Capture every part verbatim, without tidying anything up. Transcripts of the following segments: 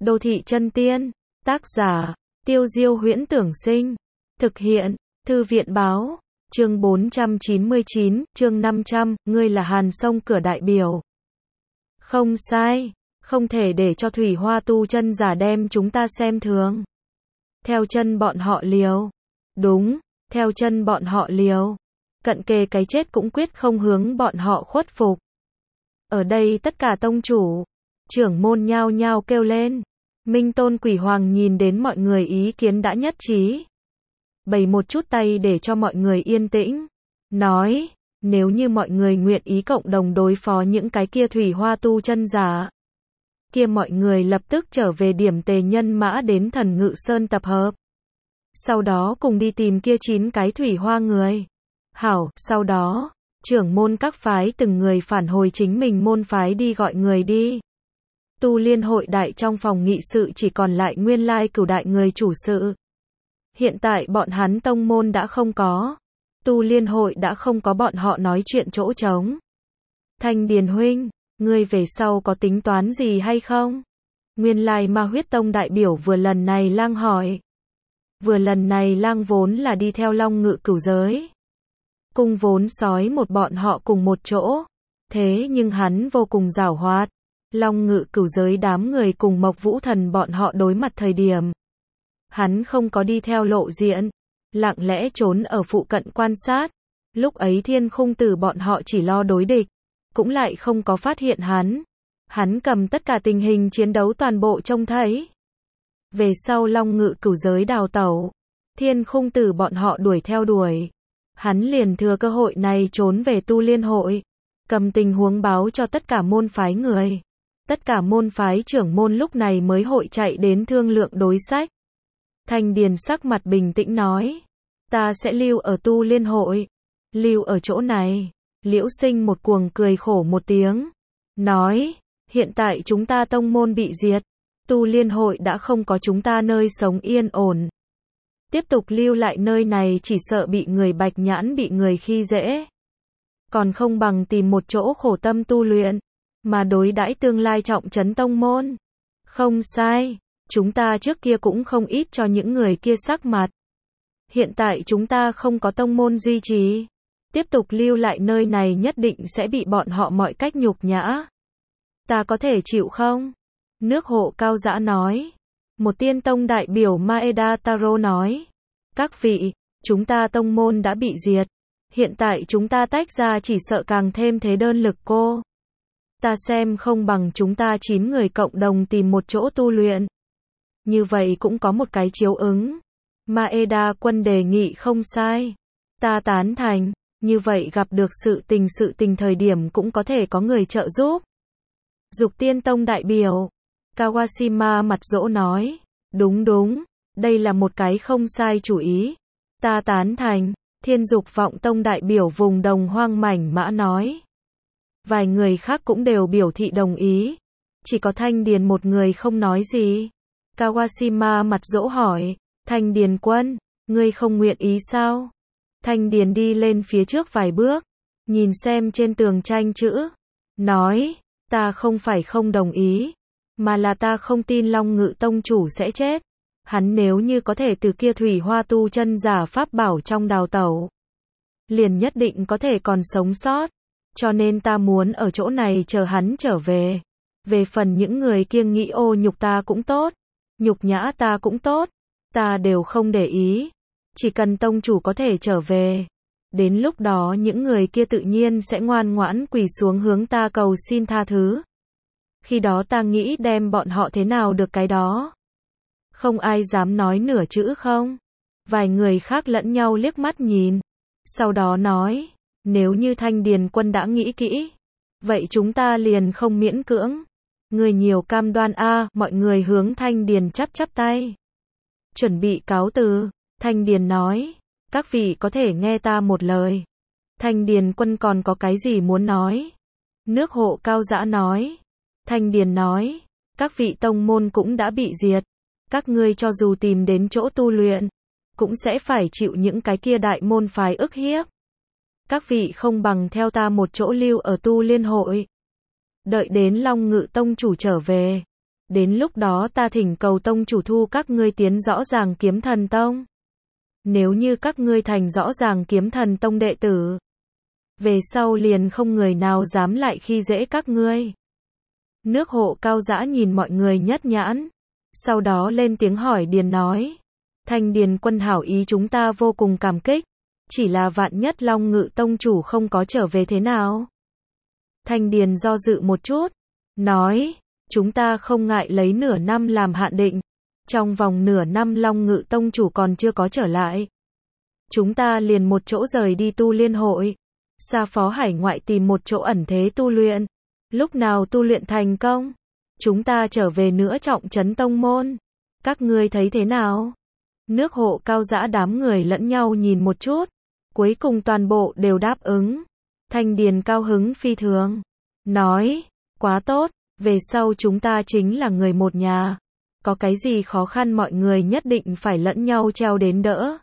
Đô thị chân tiên. Tác giả, Tiêu Diêu Huyễn Tưởng Sinh. Thực hiện, Thư viện Báo. Chương bốn trăm chín mươi chín, chương năm trăm, ngươi là Hàn Sông cửa đại biểu. Không sai, không thể để cho Thủy Hoa tu chân giả đem chúng ta xem thường. Theo chân bọn họ liều. Đúng, theo chân bọn họ liều. Cận kề cái chết cũng quyết không hướng bọn họ khuất phục. Ở đây tất cả tông chủ, trưởng môn nhao nhao kêu lên. Minh Tôn Quỷ Hoàng nhìn đến mọi người ý kiến đã nhất trí. Bày một chút tay để cho mọi người yên tĩnh. Nói, nếu như mọi người nguyện ý cộng đồng đối phó những cái kia Thủy Hoa tu chân giả, kia mọi người lập tức trở về điểm tề nhân mã đến Thần Ngự Sơn tập hợp. Sau đó cùng đi tìm kia chín cái Thủy Hoa người. Hảo, sau đó, trưởng môn các phái từng người phản hồi chính mình môn phái đi gọi người đi. Tu Liên hội đại trong phòng nghị sự chỉ còn lại nguyên lai cửu đại người chủ sự. Hiện tại bọn hắn tông môn đã không có. Tu Liên hội đã không có bọn họ nói chuyện chỗ trống. Thanh Điền huynh, ngươi về sau có tính toán gì hay không? Nguyên lai Ma Huyết Tông đại biểu vừa lần này lang hỏi. Vừa lần này lang vốn là đi theo Long Ngự Cửu giới. Cung vốn sói một bọn họ cùng một chỗ. Thế nhưng hắn vô cùng giảo hoạt. Long Ngự Cửu giới đám người cùng Mộc Vũ Thần bọn họ đối mặt thời điểm. Hắn không có đi theo lộ diện. Lặng lẽ trốn ở phụ cận quan sát. Lúc ấy Thiên Khung Tử bọn họ chỉ lo đối địch. Cũng lại không có phát hiện hắn. Hắn cầm tất cả tình hình chiến đấu toàn bộ trông thấy. Về sau Long Ngự Cửu giới đào tẩu. Thiên Khung Tử bọn họ đuổi theo đuổi. Hắn liền thừa cơ hội này trốn về Tu Liên hội. Cầm tình huống báo cho tất cả môn phái người. Tất cả môn phái trưởng môn lúc này mới hội chạy đến thương lượng đối sách. Thanh Điền sắc mặt bình tĩnh nói. Ta sẽ lưu ở Tu Liên hội. Lưu ở chỗ này. Liễu Sinh một cuồng cười khổ một tiếng. Nói, hiện tại chúng ta tông môn bị diệt. Tu Liên hội đã không có chúng ta nơi sống yên ổn. Tiếp tục lưu lại nơi này chỉ sợ bị người bạch nhãn bị người khi dễ. Còn không bằng tìm một chỗ khổ tâm tu luyện. Mà đối đãi tương lai trọng trấn tông môn. Không sai. Chúng ta trước kia cũng không ít cho những người kia sắc mặt. Hiện tại chúng ta không có tông môn duy trì. Tiếp tục lưu lại nơi này nhất định sẽ bị bọn họ mọi cách nhục nhã. Ta có thể chịu không? Nước Hộ Cao Dã nói. Một tiên tông đại biểu Maeda Taro nói. Các vị, chúng ta tông môn đã bị diệt. Hiện tại chúng ta tách ra chỉ sợ càng thêm thế đơn lực cô. Ta xem không bằng chúng ta chín người cộng đồng tìm một chỗ tu luyện. Như vậy cũng có một cái chiếu ứng. Maeda Quân đề nghị không sai. Ta tán thành. Như vậy gặp được sự tình sự tình thời điểm cũng có thể có người trợ giúp. Dục Tiên Tông đại biểu. Kawashima mặt dỗ nói. Đúng đúng. Đây là một cái không sai chủ ý. Ta tán thành. Thiên Dục Vọng Tông đại biểu vùng Đồng Hoang Mảnh Mã nói. Vài người khác cũng đều biểu thị đồng ý. Chỉ có Thanh Điền một người không nói gì. Kawashima mặt dỗ hỏi. Thanh Điền quân, ngươi không nguyện ý sao? Thanh Điền đi lên phía trước vài bước. Nhìn xem trên tường tranh chữ. Nói, ta không phải không đồng ý. Mà là ta không tin Long Ngự Tông chủ sẽ chết. Hắn nếu như có thể từ kia Thủy Hoa tu chân giả pháp bảo trong đào tẩu. Liền nhất định có thể còn sống sót. Cho nên ta muốn ở chỗ này chờ hắn trở về. Về phần những người kia nghĩ ô nhục ta cũng tốt. Nhục nhã ta cũng tốt. Ta đều không để ý. Chỉ cần tông chủ có thể trở về. Đến lúc đó những người kia tự nhiên sẽ ngoan ngoãn quỳ xuống hướng ta cầu xin tha thứ. Khi đó ta nghĩ đem bọn họ thế nào được cái đó. Không ai dám nói nửa chữ không. Vài người khác lẫn nhau liếc mắt nhìn. Sau đó nói. Nếu như Thanh Điền quân đã nghĩ kỹ. Vậy chúng ta liền không miễn cưỡng. Người nhiều cam đoan a. Mọi người hướng Thanh Điền chắp chắp tay. Chuẩn bị cáo từ. Thanh Điền nói. Các vị có thể nghe ta một lời. Thanh Điền quân còn có cái gì muốn nói? Nước Hộ Cao Dã nói. Thanh Điền nói. Các vị tông môn cũng đã bị diệt. Các ngươi cho dù tìm đến chỗ tu luyện. Cũng sẽ phải chịu những cái kia đại môn phái ức hiếp. Các vị không bằng theo ta một chỗ lưu ở Tu Liên hội. Đợi đến Long Ngự Tông chủ trở về. Đến lúc đó ta thỉnh cầu tông chủ thu các ngươi tiến rõ ràng kiếm thần tông. Nếu như các ngươi thành rõ ràng kiếm thần tông đệ tử, về sau liền không người nào dám lại khi dễ các ngươi. Nước Hộ Cao Dã nhìn mọi người nhất nhãn, sau đó lên tiếng hỏi Điền nói, Thanh Điền quân hảo ý chúng ta vô cùng cảm kích, chỉ là vạn nhất Long Ngự tông chủ không có trở về thế nào? Thanh Điền do dự một chút, nói, chúng ta không ngại lấy nửa năm làm hạn định, trong vòng nửa năm Long Ngự tông chủ còn chưa có trở lại, chúng ta liền một chỗ rời đi tu liên hội, xa phó hải ngoại tìm một chỗ ẩn thế tu luyện, lúc nào tu luyện thành công, chúng ta trở về nữa trọng trấn tông môn, các ngươi thấy thế nào? Nước Hộ Cao Dã đám người lẫn nhau nhìn một chút, cuối cùng toàn bộ đều đáp ứng. Thanh Điền cao hứng phi thường, nói, quá tốt, về sau chúng ta chính là người một nhà, có cái gì khó khăn mọi người nhất định phải lẫn nhau treo đến đỡ.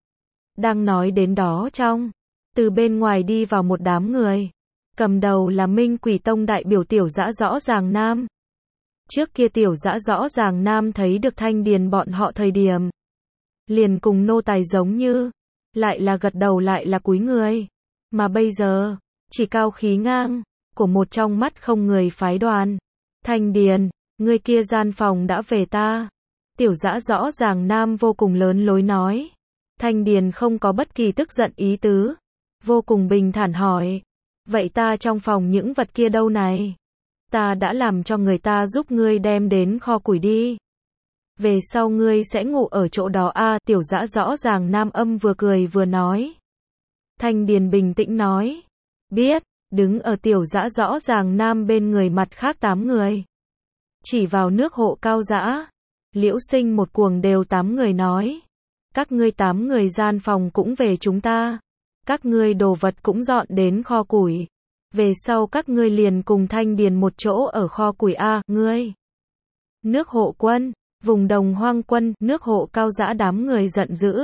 Đang nói đến đó trong, từ bên ngoài đi vào một đám người, cầm đầu là Minh Quỷ Tông đại biểu Tiểu Dã Rõ Ràng Nam. Trước kia Tiểu Dã Rõ Ràng Nam thấy được Thanh Điền bọn họ thời điểm, liền cùng nô tài giống như, lại là gật đầu lại là cúi người, mà bây giờ, chỉ cao khí ngang, của một trong mắt không người phái đoàn. Thanh Điền, người kia gian phòng đã về ta. Tiểu Dã Rõ Ràng Nam vô cùng lớn lối nói. Thanh Điền không có bất kỳ tức giận ý tứ, vô cùng bình thản hỏi, vậy ta trong phòng những vật kia đâu này? Ta đã làm cho người ta giúp ngươi đem đến kho củi đi. Về sau ngươi sẽ ngủ ở chỗ đó a à, Tiểu Dã Rõ Ràng Nam âm vừa cười vừa nói. Thanh Điền bình tĩnh nói, biết, đứng ở Tiểu Dã Rõ Ràng Nam bên người mặt khác tám người. Chỉ vào Nước Hộ Cao Dã, Liễu Sinh một cuồng đều tám người nói, các ngươi tám người gian phòng cũng về chúng ta, các ngươi đồ vật cũng dọn đến kho củi, về sau các ngươi liền cùng Thanh Điền một chỗ ở kho củi a, ngươi. Nước Hộ quân, vùng Đồng Hoang quân, Nước Hộ Cao Dã đám người giận dữ,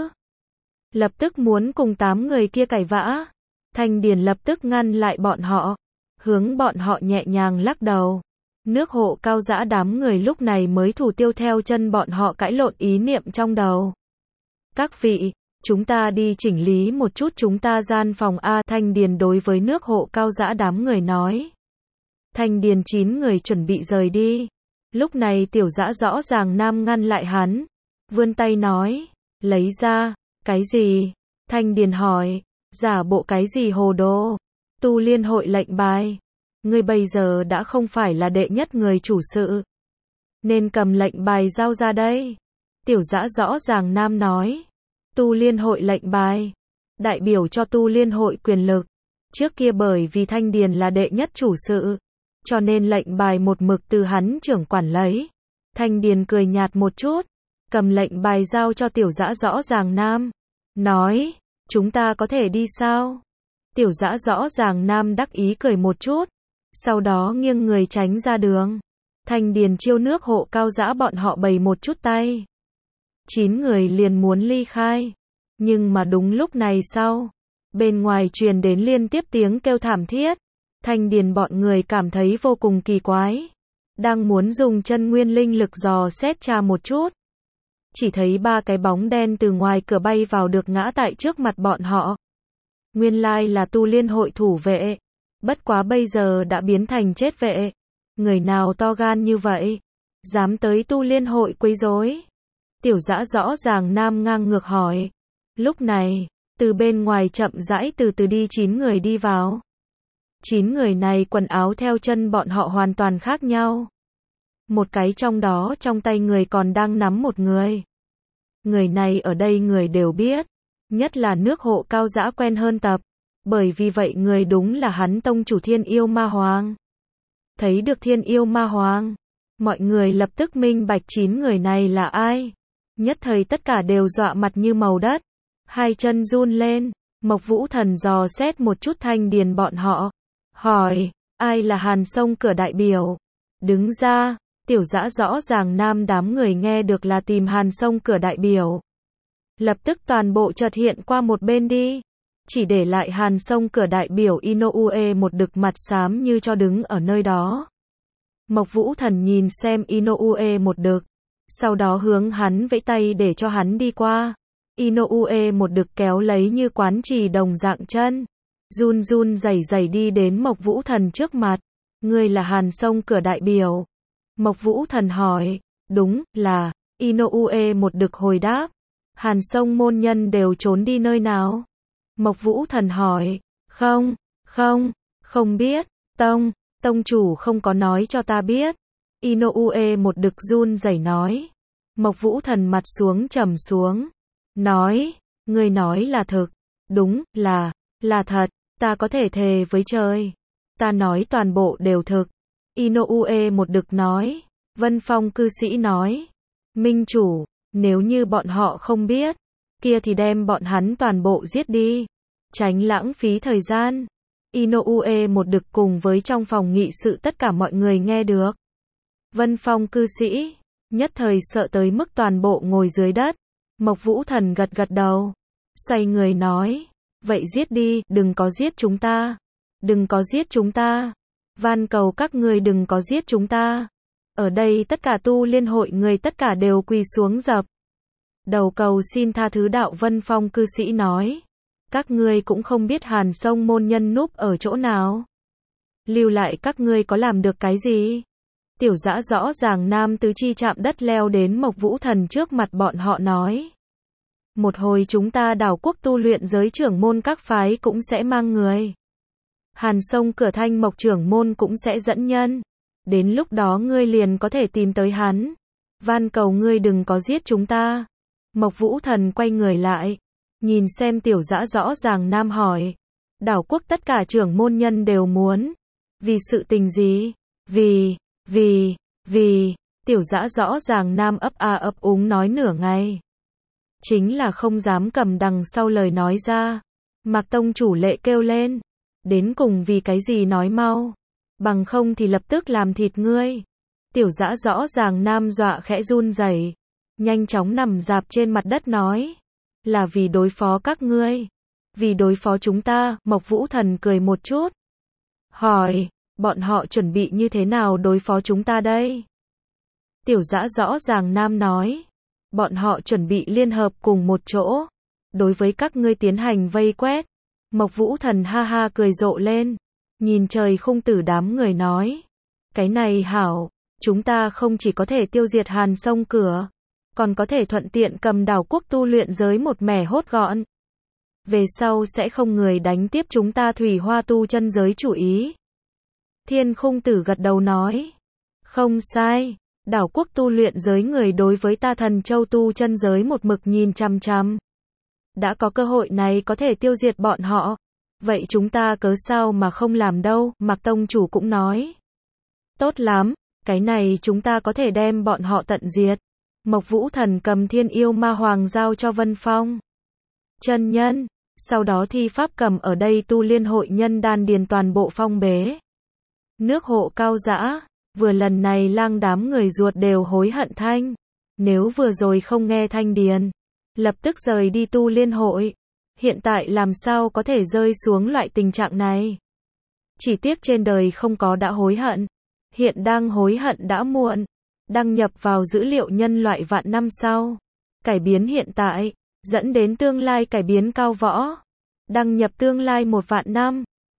lập tức muốn cùng tám người kia cãi vã. Thanh Điền lập tức ngăn lại bọn họ, hướng bọn họ nhẹ nhàng lắc đầu. Nước Hộ Cao Dã đám người lúc này mới thủ tiêu theo chân bọn họ cãi lộn ý niệm trong đầu. Các vị, chúng ta đi chỉnh lý một chút chúng ta gian phòng a, Thanh Điền đối với Nước Hộ Cao Dã đám người nói. Thanh Điền chín người chuẩn bị rời đi. Lúc này Tiểu Dã Rõ Ràng Nam ngăn lại hắn, vươn tay nói, lấy ra, cái gì? Thanh Điền hỏi, giả bộ cái gì hồ đồ? Tu liên hội lệnh bài. Ngươi bây giờ đã không phải là đệ nhất người chủ sự, nên cầm lệnh bài giao ra đây. Tiểu Dã Rõ Ràng Nam nói, tu liên hội lệnh bài, đại biểu cho tu liên hội quyền lực. Trước kia bởi vì Thanh Điền là đệ nhất chủ sự, cho nên lệnh bài một mực từ hắn trưởng quản lấy. Thanh Điền cười nhạt một chút, cầm lệnh bài giao cho Tiểu Dã Rõ Ràng Nam, nói, chúng ta có thể đi sao? Tiểu Dã Rõ Ràng Nam đắc ý cười một chút, sau đó nghiêng người tránh ra đường. Thanh Điền chiêu Nước Hộ Cao Dã bọn họ bày một chút tay. Chín người liền muốn ly khai, nhưng mà đúng lúc này sau, bên ngoài truyền đến liên tiếp tiếng kêu thảm thiết. Thanh Điền bọn người cảm thấy vô cùng kỳ quái, đang muốn dùng chân nguyên linh lực dò xét tra một chút, chỉ thấy ba cái bóng đen từ ngoài cửa bay vào được ngã tại trước mặt bọn họ. Nguyên lai là tu liên hội thủ vệ, bất quá bây giờ đã biến thành chết vệ. Người nào to gan như vậy, dám tới tu liên hội quấy rối? Tiểu Dã Rõ Ràng Nam ngang ngược hỏi. Lúc này, từ bên ngoài chậm rãi từ từ đi chín người đi vào. Chín người này quần áo theo chân bọn họ hoàn toàn khác nhau. Một cái trong đó trong tay người còn đang nắm một người. Người này ở đây người đều biết, nhất là Nước Hộ Cao Dã quen hơn tập, bởi vì vậy người đúng là hắn tông chủ Thiên Yêu Ma Hoàng. Thấy được Thiên Yêu Ma Hoàng, mọi người lập tức minh bạch chín người này là ai. Nhất thời tất cả đều dọa mặt như màu đất, hai chân run lên. Mộc Vũ Thần dò xét một chút Thanh Điền bọn họ, hỏi, ai là Hàn Sông cửa đại biểu? Đứng ra. Tiểu Dã Rõ Ràng Nam đám người nghe được là tìm Hàn Sông cửa đại biểu, lập tức toàn bộ chợt hiện qua một bên đi, chỉ để lại Hàn Sông cửa đại biểu Inoue một đực mặt xám như cho đứng ở nơi đó. Mộc Vũ Thần nhìn xem Inoue một đực, sau đó hướng hắn vẫy tay để cho hắn đi qua. Inoue một đực kéo lấy như quán trì đồng dạng chân, run run rẩy rẩy đi đến Mộc Vũ Thần trước mặt. Ngươi là Hàn Sông cửa đại biểu? Mộc Vũ Thần hỏi. Đúng, là. Inoue một đực hồi đáp. Hàn Sông môn nhân đều trốn đi nơi nào? Mộc Vũ Thần hỏi. Không, không, không biết. Tông, tông chủ không có nói cho ta biết. Inoue một đực run rẩy nói. Mộc Vũ Thần mặt xuống trầm xuống. Nói, ngươi nói là thực. Đúng, là, là thật, ta có thể thề với trời. Ta nói toàn bộ đều thực. Inoue một đực nói. Vân Phong cư sĩ nói. Minh chủ, nếu như bọn họ không biết, kia thì đem bọn hắn toàn bộ giết đi. Tránh lãng phí thời gian. Inoue một đực cùng với trong phòng nghị sự tất cả mọi người nghe được. Vân Phong cư sĩ, nhất thời sợ tới mức toàn bộ ngồi dưới đất. Mộc Vũ Thần gật gật đầu. Xoay người nói. Vậy giết đi, đừng có giết chúng ta. Đừng có giết chúng ta. Van cầu các ngươi đừng có giết chúng ta. Ở đây tất cả tu liên hội người tất cả đều quỳ xuống dập đầu cầu xin tha thứ. Đạo Vân Phong cư sĩ nói. Các ngươi cũng không biết Hàn Sông môn nhân núp ở chỗ nào. Lưu lại các ngươi có làm được cái gì? Tiểu Dã rõ ràng nam tứ chi chạm đất leo đến Mộc Vũ Thần trước mặt bọn họ nói. Một hồi chúng ta đảo quốc tu luyện giới trưởng môn các phái cũng sẽ mang người. Hàn Sông cửa Thanh Mộc trưởng môn cũng sẽ dẫn nhân. Đến lúc đó ngươi liền có thể tìm tới hắn. Van cầu ngươi đừng có giết chúng ta. Mộc Vũ Thần quay người lại. Nhìn xem Tiểu Dã rõ ràng nam hỏi. Đảo quốc tất cả trưởng môn nhân đều muốn. Vì sự tình gì? Vì, vì, vì. Tiểu Dã rõ ràng nam ấp a ấp úng nói nửa ngày. Chính là không dám cầm đằng sau lời nói ra. Mạc tông chủ lệ kêu lên. Đến cùng vì cái gì nói mau. Bằng không thì lập tức làm thịt ngươi. Tiểu Dã rõ ràng nam dọa khẽ run rẩy, nhanh chóng nằm dạp trên mặt đất nói. Là vì đối phó các ngươi. Vì đối phó chúng ta. Mộc Vũ Thần cười một chút. Hỏi, bọn họ chuẩn bị như thế nào đối phó chúng ta đây? Tiểu Dã rõ ràng nam nói. Bọn họ chuẩn bị liên hợp cùng một chỗ. Đối với các ngươi tiến hành vây quét. Mộc Vũ Thần ha ha cười rộ lên. Nhìn trời khung tử đám người nói. Cái này hảo. Chúng ta không chỉ có thể tiêu diệt Hàn Sông cửa. Còn có thể thuận tiện cầm đảo quốc tu luyện giới một mẻ hốt gọn. Về sau sẽ không người đánh tiếp chúng ta Thủy Hoa tu chân giới chủ ý. Thiên khung tử gật đầu nói. Không sai. Đảo quốc tu luyện giới người đối với ta Thần Châu tu chân giới một mực nhìn chăm chăm. Đã có cơ hội này có thể tiêu diệt bọn họ. Vậy chúng ta cớ sao mà không làm đâu, Mạc tông chủ cũng nói. Tốt lắm, cái này chúng ta có thể đem bọn họ tận diệt. Mộc Vũ Thần cầm Thiên Yêu Ma Hoàng giao cho Vân Phong chân nhân, sau đó thi pháp cầm ở đây tu liên hội nhân đan điền toàn bộ phong bế. Nước hộ cao dã, vừa lần này lang đám người ruột đều hối hận thanh. Nếu vừa rồi không nghe thanh điền, lập tức rời đi tu liên hội. Hiện tại làm sao có thể rơi xuống loại tình trạng này. Chỉ tiếc trên đời không có đã hối hận. Hiện đang hối hận đã muộn. Đăng nhập vào dữ liệu nhân loại vạn năm sau. Cải biến hiện tại, dẫn đến tương lai cải biến cao võ. Đăng nhập tương lai một vạn năm.